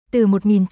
Từ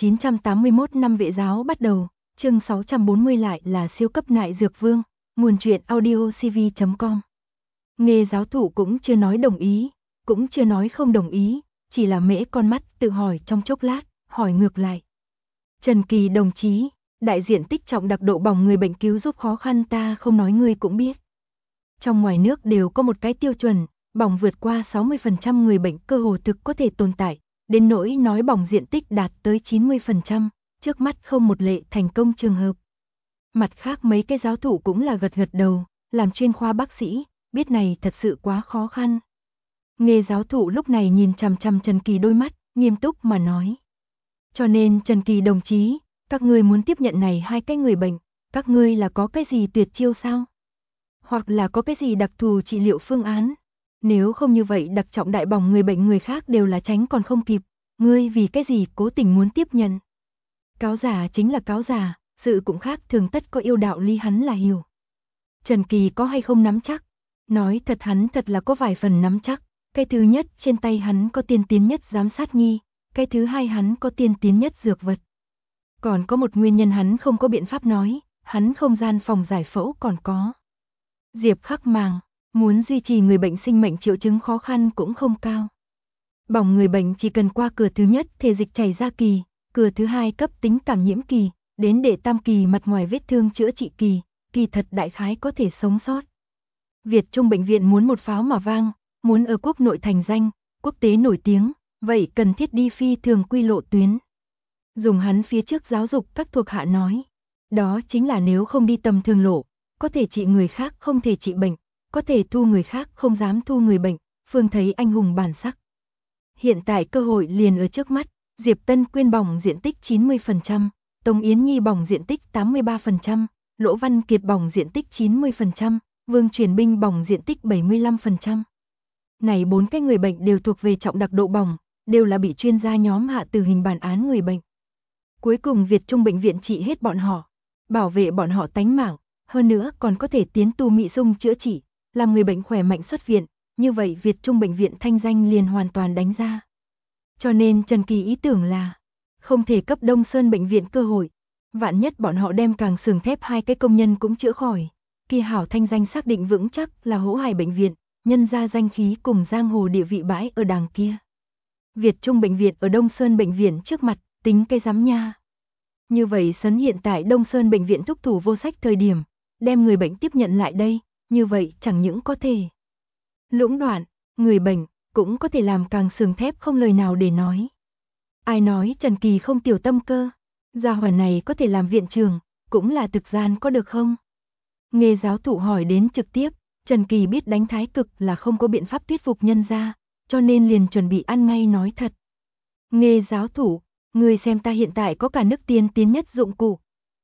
1981 năm Vệ giáo bắt đầu, chương 640 lại là siêu cấp nại dược vương, nguồn truyện audio cv.com. Nghê giáo thụ cũng chưa nói đồng ý, cũng chưa nói không đồng ý, chỉ là mễ con mắt tự hỏi trong chốc lát, hỏi ngược lại. Trần Kỳ đồng chí, đại diện tích trọng đặc độ bỏng người bệnh cứu giúp khó khăn ta không nói ngươi cũng biết. Trong ngoài nước đều có một cái tiêu chuẩn, bỏng vượt qua 60% người bệnh cơ hồ thực có thể tồn tại, đến nỗi nói bỏng diện tích đạt tới 90%, trước mắt không một lệ thành công trường hợp. Mặt khác mấy cái giáo thụ cũng là gật gật đầu, làm chuyên khoa bác sĩ, biết này thật sự quá khó khăn. Nghê giáo thụ lúc này nhìn chằm chằm Trần Kỳ đôi mắt, nghiêm túc mà nói. Cho nên Trần Kỳ đồng chí, các ngươi muốn tiếp nhận này hai cái người bệnh, các ngươi là có cái gì tuyệt chiêu sao? Hoặc là có cái gì đặc thù trị liệu phương án? Nếu không như vậy đặc trọng đại bỏng người bệnh người khác đều là tránh còn không kịp, ngươi vì cái gì cố tình muốn tiếp nhận? Cáo giả chính là cáo giả, sự cũng khác thường tất có yêu đạo lý hắn là hiểu. Trần Kỳ có hay không nắm chắc? Nói thật hắn thật là có vài phần nắm chắc, cái thứ nhất trên tay hắn có tiên tiến nhất giám sát nghi, cái thứ hai hắn có tiên tiến nhất dược vật. Còn có một nguyên nhân hắn không có biện pháp nói, hắn không gian phòng giải phẫu còn có. Diệp Khắc Màng, muốn duy trì người bệnh sinh mệnh triệu chứng khó khăn cũng không cao. Bỏng người bệnh chỉ cần qua cửa thứ nhất thể dịch chảy ra kỳ, cửa thứ hai cấp tính cảm nhiễm kỳ, đến đệ tam kỳ mặt ngoài vết thương chữa trị kỳ, kỳ thật đại khái có thể sống sót. Việt Trung bệnh viện muốn một pháo mà vang, muốn ở quốc nội thành danh, quốc tế nổi tiếng, vậy cần thiết đi phi thường quy lộ tuyến. Dùng hắn phía trước giáo dục các thuộc hạ nói, đó chính là nếu không đi tầm thường lộ, có thể trị người khác không thể trị bệnh, có thể thu người khác không dám thu người bệnh, phương thấy anh hùng bản sắc. Hiện tại cơ hội liền ở trước mắt, Diệp Tân Quyên bỏng diện tích 90%, Tống Yến Nhi bỏng diện tích 83%, Lỗ Văn Kiệt bỏng diện tích 90%, Vương Truyền Binh bỏng diện tích 75%. Này bốn cái người bệnh đều thuộc về trọng đặc độ bỏng, đều là bị chuyên gia nhóm hạ tử hình bản án người bệnh. Cuối cùng Việt Trung bệnh viện trị hết bọn họ, bảo vệ bọn họ tánh mạng, hơn nữa còn có thể tiến tu mỹ dung chữa trị, làm người bệnh khỏe mạnh xuất viện, như vậy Việt Trung bệnh viện thanh danh liền hoàn toàn đánh ra. Cho nên Trần Kỳ ý tưởng là không thể cấp Đông Sơn bệnh viện cơ hội, vạn nhất bọn họ đem càng xưởng thép hai cái công nhân cũng chữa khỏi, kia hảo thanh danh xác định vững chắc là Hỗ Hải bệnh viện, nhân ra danh khí cùng giang hồ địa vị bãi ở đàng kia. Việt Trung bệnh viện ở Đông Sơn bệnh viện trước mặt, tính cái rắm nha. Như vậy sấn hiện tại Đông Sơn bệnh viện thúc thủ vô sách thời điểm, đem người bệnh tiếp nhận lại đây, như vậy chẳng những có thể lũng đoạn, người bệnh cũng có thể làm càng xưởng thép không lời nào để nói. Ai nói Trần Kỳ không tiểu tâm cơ, gia hỏa này có thể làm viện trưởng, cũng là thực gian có được không? Nghê giáo thụ hỏi đến trực tiếp, Trần Kỳ biết đánh thái cực là không có biện pháp thuyết phục nhân ra, cho nên liền chuẩn bị ăn ngay nói thật. Nghê giáo thụ, người xem ta hiện tại có cả nước tiên tiến nhất dụng cụ.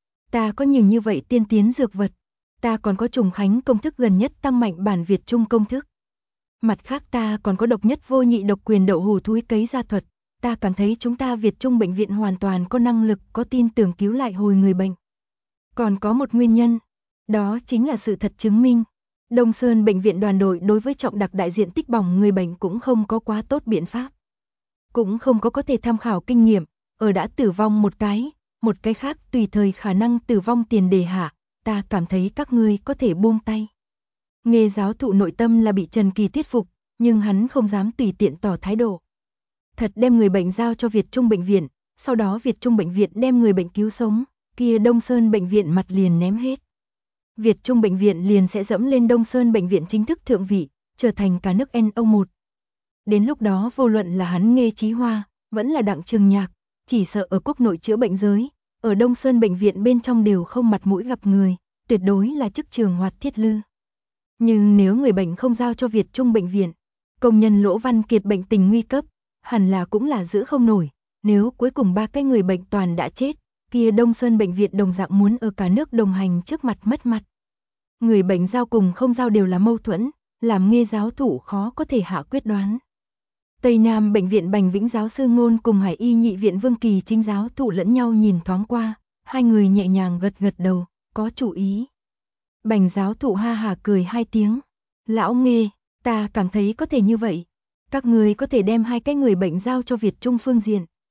Ta có nhiều như vậy tiên tiến dược vật, ta còn có trùng khánh công thức gần nhất tăng mạnh bản Việt Trung công thức. Mặt khác ta còn có độc nhất vô nhị độc quyền đậu hù thúi cấy gia thuật, ta cảm thấy chúng ta Việt Trung bệnh viện hoàn toàn có năng lực có tin tưởng cứu lại hồi người bệnh. Còn có một nguyên nhân, đó chính là sự thật chứng minh. Đông Sơn bệnh viện đoàn đội đối với trọng đặc đại diện tích bỏng người bệnh cũng không có quá tốt biện pháp. Cũng không có thể tham khảo kinh nghiệm, ở đã tử vong một cái khác tùy thời khả năng tử vong tiền đề hạ, ta cảm thấy các ngươi có thể buông tay. Nghê giáo thụ nội tâm là bị Trần Kỳ thuyết phục, nhưng hắn không dám tùy tiện tỏ thái độ. Thật đem người bệnh giao cho Việt Trung bệnh viện, sau đó Việt Trung bệnh viện đem người bệnh cứu sống, kia Đông Sơn bệnh viện mặt liền ném hết. Việt Trung bệnh viện liền sẽ dẫm lên Đông Sơn bệnh viện chính thức thượng vị, trở thành cả nước NO1. Đến lúc đó vô luận là hắn Nghê Chí Hoa, vẫn là Đặng Trường Nhạc, chỉ sợ ở quốc nội chữa bệnh giới, ở Đông Sơn bệnh viện bên trong đều không mặt mũi gặp người, tuyệt đối là chức trường hoạt thiết lư. Nhưng nếu người bệnh không giao cho Việt Trung bệnh viện, công nhân Lỗ Văn Kiệt bệnh tình nguy cấp, hẳn là cũng là giữ không nổi, nếu cuối cùng ba cái người bệnh toàn đã chết, kia Đông Sơn bệnh viện đồng dạng muốn ở cả nước đồng hành trước mặt mất mặt. Người bệnh giao cùng không giao đều là mâu thuẫn, làm Nghê giáo thụ khó có thể hạ quyết đoán. Tây Nam bệnh viện Bành Vĩnh giáo sư Ngôn cùng Hải Y nhị viện Vương Kỳ chính giáo thụ lẫn nhau nhìn thoáng qua, hai người nhẹ nhàng gật gật đầu, có chủ ý. Bành giáo thụ ha hà cười hai tiếng, lão Nghê, ta cảm thấy có thể như vậy, các người có thể đem hai cái người bệnh giao cho Việt Trung phương diện.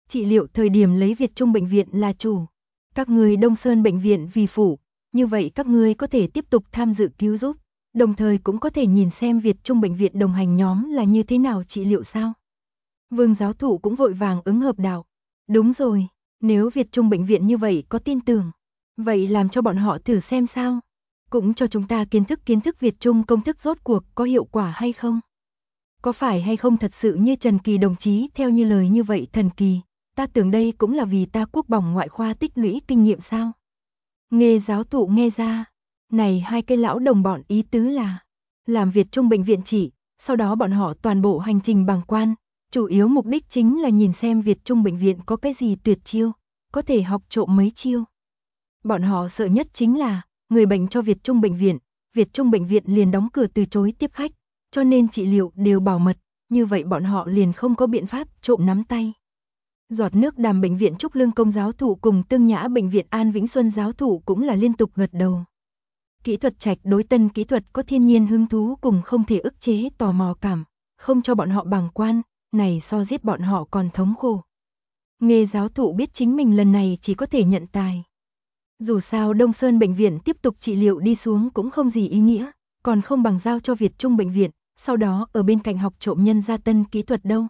trị liệu thời điểm lấy Việt Trung bệnh viện là chủ. Các người Đông Sơn bệnh viện vì phụ, như vậy các ngươi có thể tiếp tục tham dự cứu giúp, đồng thời cũng có thể nhìn xem Việt Trung bệnh viện đồng hành nhóm là như thế nào trị liệu sao. Vương giáo thụ cũng vội vàng ứng hợp đạo. Đúng rồi, nếu Việt Trung bệnh viện như vậy có tin tưởng, vậy làm cho bọn họ thử xem sao. Cũng cho chúng ta kiến thức Việt Trung công thức rốt cuộc có hiệu quả hay không. Có phải hay không thật sự như Trần Kỳ đồng chí theo như lời như vậy thần kỳ, ta tưởng đây cũng là vì ta quốc bỏng ngoại khoa tích lũy kinh nghiệm sao. Nghe giáo thụ nghe ra, này hai cái lão đồng bọn ý tứ là, làm Việt Trung bệnh viện chỉ, sau đó bọn họ toàn bộ hành trình bàng quan, chủ yếu mục đích chính là nhìn xem Việt Trung bệnh viện có cái gì tuyệt chiêu, có thể học trộm mấy chiêu. Bọn họ sợ nhất chính là, người bệnh cho Việt Trung bệnh viện liền đóng cửa từ chối tiếp khách, cho nên trị liệu đều bảo mật, như vậy bọn họ liền không có biện pháp trộm nắm tay. Giọt nước Đàm bệnh viện Trúc Lương Công giáo thụ cùng Tương Nhã bệnh viện An Vĩnh Xuân giáo thụ cũng là liên tục gật đầu. Kỹ thuật Trạch đối tân kỹ thuật có thiên nhiên hứng thú cùng không thể ức chế tò mò cảm, không cho bọn họ bàng quan, này so giết bọn họ còn thống khổ. Nghe giáo thụ biết chính mình lần này chỉ có thể nhận tài. Dù sao Đông Sơn bệnh viện tiếp tục trị liệu đi xuống cũng không gì ý nghĩa, còn không bằng giao cho Việt Trung bệnh viện, sau đó ở bên cạnh học trộm nhân gia tân kỹ thuật đâu.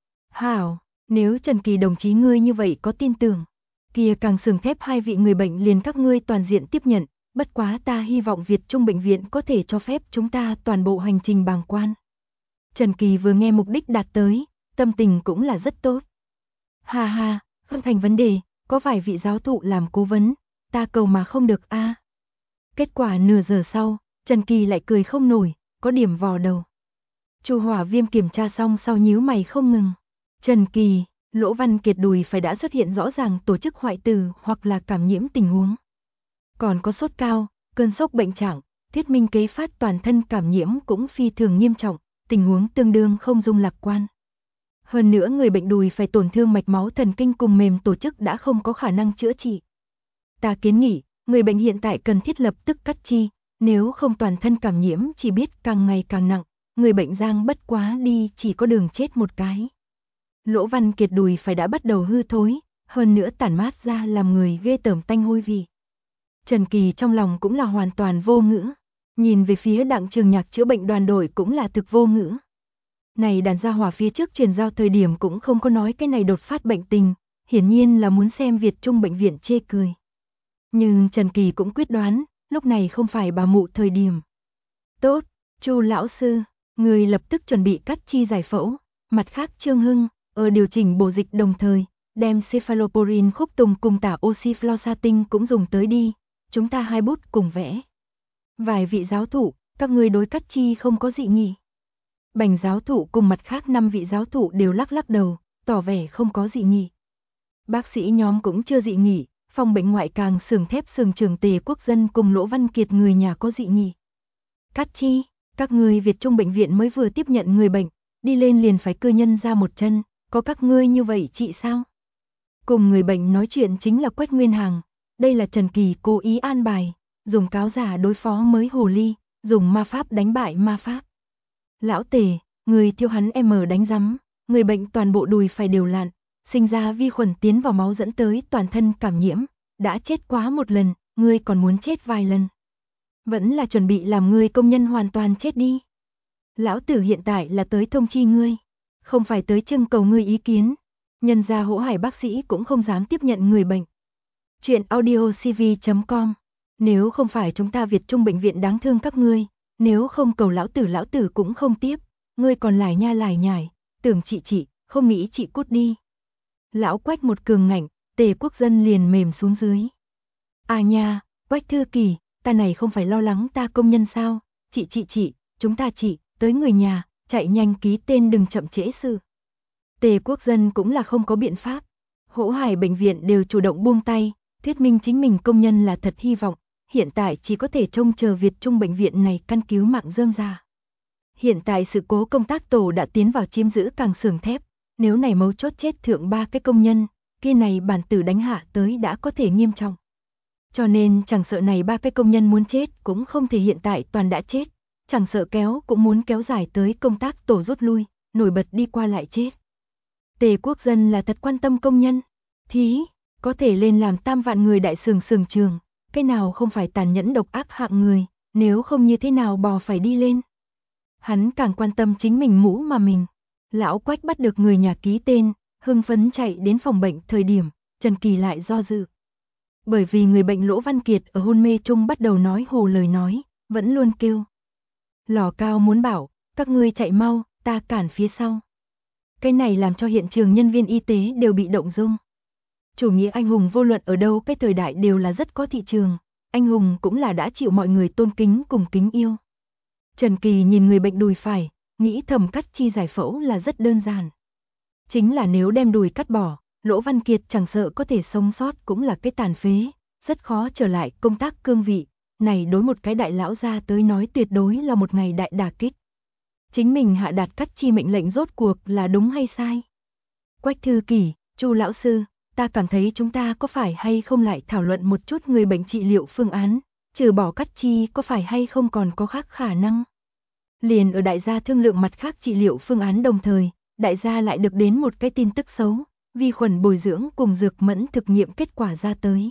Hảo, nếu Trần Kỳ đồng chí ngươi như vậy có tin tưởng, kia càng sừng thép hai vị người bệnh liền các ngươi toàn diện tiếp nhận, bất quá ta hy vọng Việt Trung bệnh viện có thể cho phép chúng ta toàn bộ hành trình bàng quan. Trần Kỳ vừa nghe mục đích đạt tới, tâm tình cũng là rất tốt. Ha ha, không thành vấn đề, có vài vị giáo thụ làm cố vấn, ta cầu mà không được a. Kết quả nửa giờ sau, Trần Kỳ lại cười không nổi, có điểm vò đầu. Chu Hỏa Viêm kiểm tra xong sau nhíu mày không ngừng. Trần Kỳ, Lỗ Văn Kiệt đùi phải đã xuất hiện rõ ràng tổ chức hoại tử hoặc là cảm nhiễm tình huống. Còn có sốt cao, cơn sốc bệnh trạng, thuyết minh kế phát toàn thân cảm nhiễm cũng phi thường nghiêm trọng, tình huống tương đương không dung lạc quan. Hơn nữa người bệnh đùi phải tổn thương mạch máu thần kinh cùng mềm tổ chức đã không có khả năng chữa trị. Ta kiến nghị, người bệnh hiện tại cần thiết lập tức cắt chi, nếu không toàn thân cảm nhiễm chỉ biết càng ngày càng nặng, người bệnh giang bất quá đi chỉ có đường chết một cái. Lỗ Văn Kiệt đùi phải đã bắt đầu hư thối, hơn nữa tản mát ra làm người ghê tởm tanh hôi vị. Trần Kỳ trong lòng cũng là hoàn toàn vô ngữ, nhìn về phía Đặng Trường Nhạc chữa bệnh đoàn đội cũng là thực vô ngữ. Này đàn gia hỏa phía trước truyền giao thời điểm cũng không có nói cái này đột phát bệnh tình, hiển nhiên là muốn xem Việt Trung bệnh viện chê cười. Nhưng Trần Kỳ cũng quyết đoán, lúc này không phải bà mụ thời điểm. Tốt, Chu lão sư, người lập tức chuẩn bị cắt chi giải phẫu, mặt khác Trương Hưng, ở điều chỉnh bổ dịch đồng thời, đem cephalosporin khúc tùng cùng tả oxyfloxacin cũng dùng tới đi, chúng ta hai bút cùng vẽ. Vài vị giáo thụ, các người đối cắt chi không có dị nghị. Bành giáo thụ cùng mặt khác 5 vị giáo thụ đều lắc lắc đầu, tỏ vẻ không có dị nghị. Bác sĩ nhóm cũng chưa dị nghị, phòng bệnh ngoại càng xưởng thép xưởng trưởng Tề Quốc Dân cùng Lỗ Văn Kiệt người nhà có dị nghị. Cắt chi, các người Việt Trung bệnh viện mới vừa tiếp nhận người bệnh, đi lên liền phải cưa nhân ra một chân, có các ngươi như vậy chị sao? Cùng người bệnh nói chuyện chính là Quách Nguyên Hằng, đây là Trần Kỳ cố ý an bài, dùng cáo giả đối phó mới hồ ly, dùng ma pháp đánh bại ma pháp. Lão Tề, người thiêu hắn đánh rắm, người bệnh toàn bộ đùi phải đều lạn, sinh ra vi khuẩn tiến vào máu dẫn tới toàn thân cảm nhiễm, đã chết quá một lần, ngươi còn muốn chết vài lần. Vẫn là chuẩn bị làm ngươi công nhân hoàn toàn chết đi. Lão tử hiện tại là tới thông chi ngươi, không phải tới trưng cầu ngươi ý kiến. Nhân gia Hỗ Hải bác sĩ cũng không dám tiếp nhận người bệnh. Chuyện audiocv.com. Nếu không phải chúng ta Việt Trung bệnh viện đáng thương các ngươi, nếu không cầu lão tử cũng không tiếp, ngươi còn lải nha lải nhải, tưởng chị, không nghĩ chị cút đi. Lão Quách một cường ngạnh, Tề Quốc Dân liền mềm xuống dưới. À nha, Quách thư kỳ, ta này không phải lo lắng ta công nhân sao, chị, chúng ta tới người nhà, chạy nhanh ký tên đừng chậm trễ sự. Tề Quốc Dân cũng là không có biện pháp. Hỗ Hải bệnh viện đều chủ động buông tay, thuyết minh chính mình công nhân là thật hy vọng, hiện tại chỉ có thể trông chờ Việt Trung bệnh viện này căn cứu mạng rơm ra. Hiện tại sự cố công tác tổ đã tiến vào chiếm giữ càng xưởng thép, nếu này mấu chốt chết thượng 3 cái công nhân, kia này bản tử đánh hạ tới đã có thể nghiêm trọng. Cho nên chẳng sợ này 3 cái công nhân muốn chết cũng không thể hiện tại toàn đã chết, chẳng sợ kéo cũng muốn kéo dài tới công tác tổ rút lui, nổi bật đi qua lại chết. Tề Quốc Dân là thật quan tâm công nhân. Thí, có thể lên làm 3 vạn người đại xưởng trường, cái nào không phải tàn nhẫn độc ác hạng người, nếu không như thế nào bò phải đi lên. Hắn càng quan tâm chính mình mũ mà mình. Lão Quách bắt được người nhà ký tên, hưng phấn chạy đến phòng bệnh thời điểm, Trần Kỳ lại do dự. Bởi vì người bệnh Lỗ Văn Kiệt ở hôn mê chung bắt đầu nói hồ lời nói, vẫn luôn kêu. Lò Cao muốn bảo, các ngươi chạy mau, ta cản phía sau. Cái này làm cho hiện trường nhân viên y tế đều bị động dung. Chủ nghĩa anh hùng vô luận ở đâu cái thời đại đều là rất có thị trường, anh hùng cũng là đã chịu mọi người tôn kính cùng kính yêu. Trần Kỳ nhìn người bệnh đùi phải, nghĩ thầm cắt chi giải phẫu là rất đơn giản. Chính là nếu đem đùi cắt bỏ, Lỗ Văn Kiệt chẳng sợ có thể sống sót cũng là cái tàn phế, rất khó trở lại công tác cương vị, này đối một cái đại lão gia tới nói tuyệt đối là một ngày đại đả kích. Chính mình hạ đạt cắt chi mệnh lệnh rốt cuộc là đúng hay sai? Quách Thư Kỷ, Chu lão sư, ta cảm thấy chúng ta có phải hay không lại thảo luận một chút người bệnh trị liệu phương án, trừ bỏ cắt chi có phải hay không còn có khác khả năng. Liền ở đại gia thương lượng mặt khác trị liệu phương án đồng thời, đại gia lại được đến một cái tin tức xấu, vi khuẩn bồi dưỡng cùng dược mẫn thực nghiệm kết quả ra tới.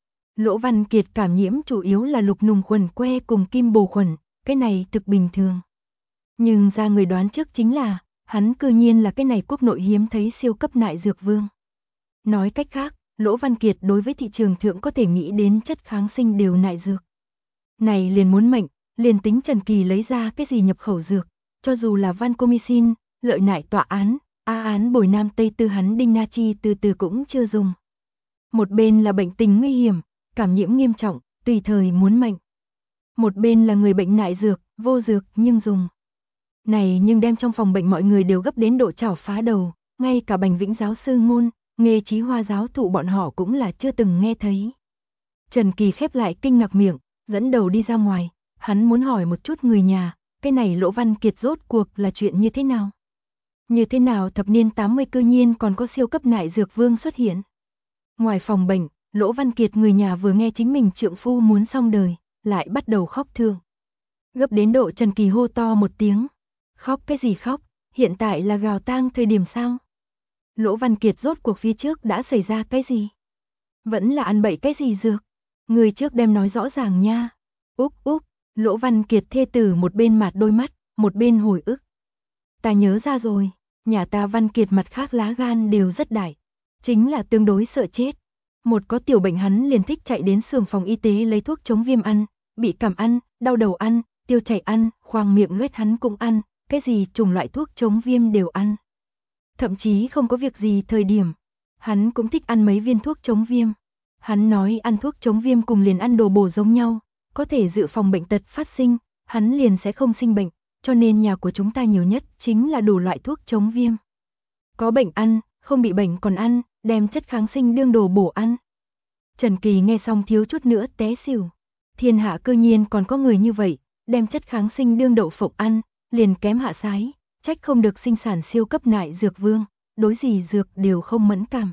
Lỗ Văn Kiệt cảm nhiễm chủ yếu là lục nùng khuẩn que cùng kim bồ khuẩn, cái này thực bình thường. Nhưng ra người đoán trước chính là, hắn cư nhiên là cái này quốc nội hiếm thấy siêu cấp nại dược vương. Nói cách khác, Lỗ Văn Kiệt đối với thị trường thượng có thể nghĩ đến chất kháng sinh đều nại dược. Này liền muốn mệnh, liền tính Trần Kỳ lấy ra cái gì nhập khẩu dược, cho dù là vancomycin, lợi nại tọa án, án bồi nam tây tư hắn đinh na chi từ từ cũng chưa dùng. Một bên là bệnh tình nguy hiểm, cảm nhiễm nghiêm trọng, tùy thời muốn mệnh. Một bên là người bệnh nại dược, vô dược nhưng dùng. Này nhưng đem trong phòng bệnh mọi người đều gấp đến độ chảo phá đầu, ngay cả Bành Vĩnh giáo sư Ngôn, Nghê Chí Hoa giáo thụ bọn họ cũng là chưa từng nghe thấy. Trần Kỳ khép lại kinh ngạc miệng, dẫn đầu đi ra ngoài, hắn muốn hỏi một chút người nhà, cái này Lỗ Văn Kiệt rốt cuộc là chuyện như thế nào? Như thế nào thập niên 80 cư nhiên còn có siêu cấp nại dược vương xuất hiện? Ngoài phòng bệnh, Lỗ Văn Kiệt người nhà vừa nghe chính mình trượng phu muốn xong đời, lại bắt đầu khóc thương. Gấp đến độ Trần Kỳ hô to một tiếng. Khóc cái gì khóc, hiện tại là gào tang thời điểm sao? Lỗ Văn Kiệt rốt cuộc phía trước đã xảy ra cái gì? Vẫn là ăn bậy cái gì dược? Người trước đem nói rõ ràng nha. Úp, Lỗ Văn Kiệt thê tử một bên mạt đôi mắt, một bên hồi ức. Ta nhớ ra rồi, nhà ta Văn Kiệt mặt khác lá gan đều rất đại. Chính là tương đối sợ chết. Một có tiểu bệnh hắn liền thích chạy đến xưởng phòng y tế lấy thuốc chống viêm ăn, bị cảm ăn, đau đầu ăn, tiêu chảy ăn, khoang miệng loét hắn cũng ăn, cái gì chủng loại thuốc chống viêm đều ăn. Thậm chí không có việc gì thời điểm, hắn cũng thích ăn mấy viên thuốc chống viêm. Hắn nói ăn thuốc chống viêm cùng liền ăn đồ bổ giống nhau, có thể dự phòng bệnh tật phát sinh, hắn liền sẽ không sinh bệnh, cho nên nhà của chúng ta nhiều nhất chính là đủ loại thuốc chống viêm. Có bệnh ăn, không bị bệnh còn ăn, đem chất kháng sinh đương đồ bổ ăn. Trần Kỳ nghe xong thiếu chút nữa té xỉu. Thiên hạ cư nhiên còn có người như vậy, đem chất kháng sinh đương đậu phộng ăn, liền kém hạ sái, trách không được sinh sản siêu cấp nại dược vương, đối gì dược đều không mẫn cảm.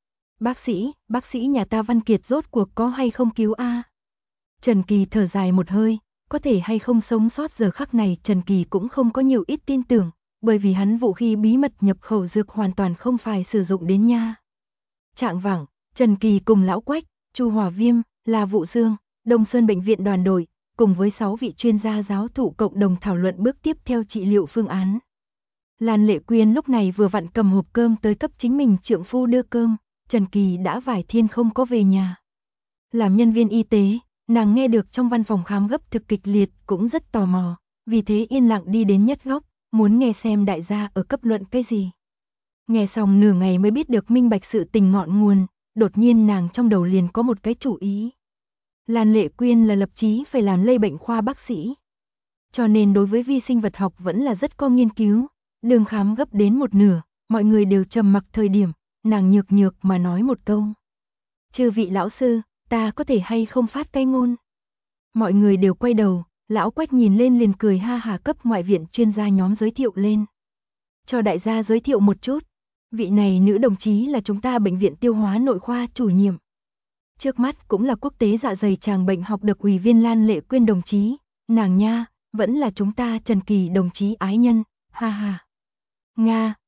Bác sĩ nhà ta Văn Kiệt rốt cuộc có hay không cứu a? Trần Kỳ thở dài một hơi, có thể hay không sống sót giờ khắc này Trần Kỳ cũng không có nhiều ít tin tưởng, bởi vì hắn vũ khí bí mật nhập khẩu dược hoàn toàn không phải sử dụng đến nha. Trạng vạng, Trần Kỳ cùng Lão Quách, Chu Hòa Viêm, La Vũ Dương, Đông Sơn bệnh viện đoàn đội, cùng với 6 vị chuyên gia giáo thụ cộng đồng thảo luận bước tiếp theo trị liệu phương án. Lan Lệ Quyên lúc này vừa vặn cầm hộp cơm tới cấp chính mình trượng phu đưa cơm, Trần Kỳ đã vài thiên không có về nhà. Làm nhân viên y tế, nàng nghe được trong văn phòng khám gấp thực kịch liệt cũng rất tò mò, vì thế yên lặng đi đến nhất góc, muốn nghe xem đại gia ở cấp luận cái gì. Nghe xong nửa ngày mới biết được minh bạch sự tình ngọn nguồn, đột nhiên nàng trong đầu liền có một cái chủ ý. Lan Lệ Quyên là lập chí phải làm lây bệnh khoa bác sĩ. Cho nên đối với vi sinh vật học vẫn là rất có nghiên cứu, đường khám gấp đến một nửa, mọi người đều trầm mặc thời điểm, nàng nhược nhược mà nói một câu. Chư vị lão sư, ta có thể hay không phát cái ngôn? Mọi người đều quay đầu, Lão Quách nhìn lên liền cười ha hà cấp ngoại viện chuyên gia nhóm giới thiệu lên. Cho đại gia giới thiệu một chút, vị này nữ đồng chí là chúng ta bệnh viện tiêu hóa nội khoa chủ nhiệm. Trước mắt cũng là quốc tế dạ dày tràng bệnh học được ủy viên Lan Lệ Quyên đồng chí, nàng nha, vẫn là chúng ta Trần Kỳ đồng chí ái nhân, ha ha. Nga,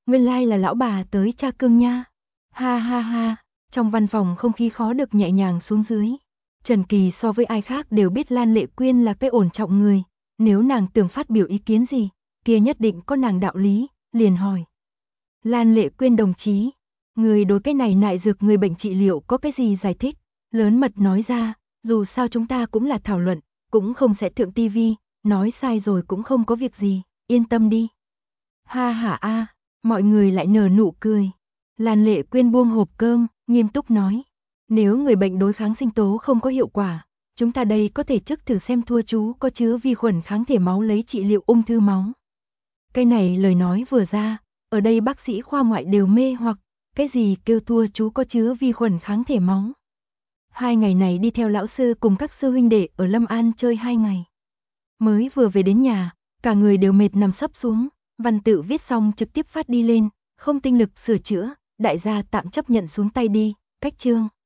nguyên lai là lão bà tới tra cương nha. Ha ha ha, trong văn phòng không khí khó được nhẹ nhàng xuống dưới. Trần Kỳ so với ai khác đều biết Lan Lệ Quyên là cái ổn trọng người, nếu nàng tưởng phát biểu ý kiến gì, kia nhất định có nàng đạo lý, liền hỏi. Lan Lệ Quyên đồng chí, người đối cái này nại dược người bệnh trị liệu có cái gì giải thích? Lớn mật nói ra, dù sao chúng ta cũng là thảo luận, cũng không sẽ thượng tivi, nói sai rồi cũng không có việc gì, yên tâm đi. Ha ha a, mọi người lại nở nụ cười. Lan Lệ Quyên buông hộp cơm, nghiêm túc nói. Nếu người bệnh đối kháng sinh tố không có hiệu quả, chúng ta đây có thể trước thử xem thua chú có chứa vi khuẩn kháng thể máu lấy trị liệu ung thư máu. Cái này lời nói vừa ra, ở đây bác sĩ khoa ngoại đều mê hoặc, cái gì kêu thua chú có chứa vi khuẩn kháng thể máu. 2 ngày này đi theo lão sư cùng các sư huynh đệ ở Lâm An chơi 2 ngày. Mới vừa về đến nhà, cả người đều mệt nằm sấp xuống, văn tự viết xong trực tiếp phát đi lên, không tinh lực sửa chữa, đại gia tạm chấp nhận xuống tay đi, cách chương.